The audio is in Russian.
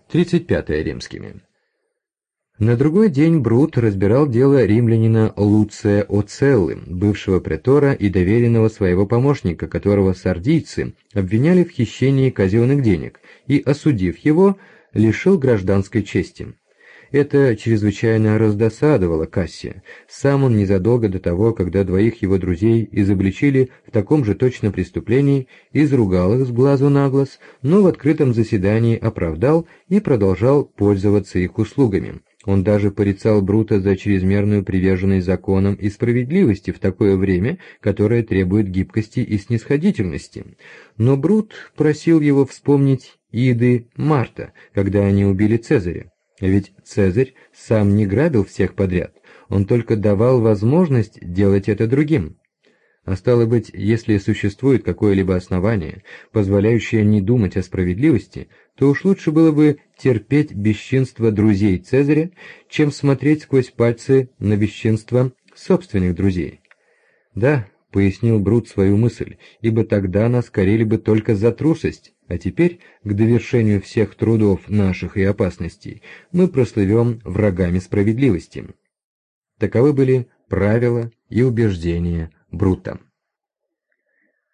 35 римскими. На другой день Брут разбирал дело римлянина Луция Оцеллы, бывшего претора и доверенного своего помощника, которого сардийцы обвиняли в хищении казенных денег, и, осудив его, лишил гражданской чести. Это чрезвычайно раздосадовало Кассия. Сам он незадолго до того, когда двоих его друзей изобличили в таком же точно преступлении, изругал их с глазу на глаз, но в открытом заседании оправдал и продолжал пользоваться их услугами. Он даже порицал Брута за чрезмерную приверженность законам и справедливости в такое время, которое требует гибкости и снисходительности. Но Брут просил его вспомнить иды Марта, когда они убили Цезаря. Ведь Цезарь сам не грабил всех подряд, он только давал возможность делать это другим. А стало быть, если существует какое-либо основание, позволяющее не думать о справедливости, то уж лучше было бы терпеть бесчинство друзей Цезаря, чем смотреть сквозь пальцы на бесчинство собственных друзей. Да, пояснил Брут свою мысль, ибо тогда нас корили бы только за трусость, а теперь, к довершению всех трудов наших и опасностей, мы прослывем врагами справедливости. Таковы были правила и убеждения Брута.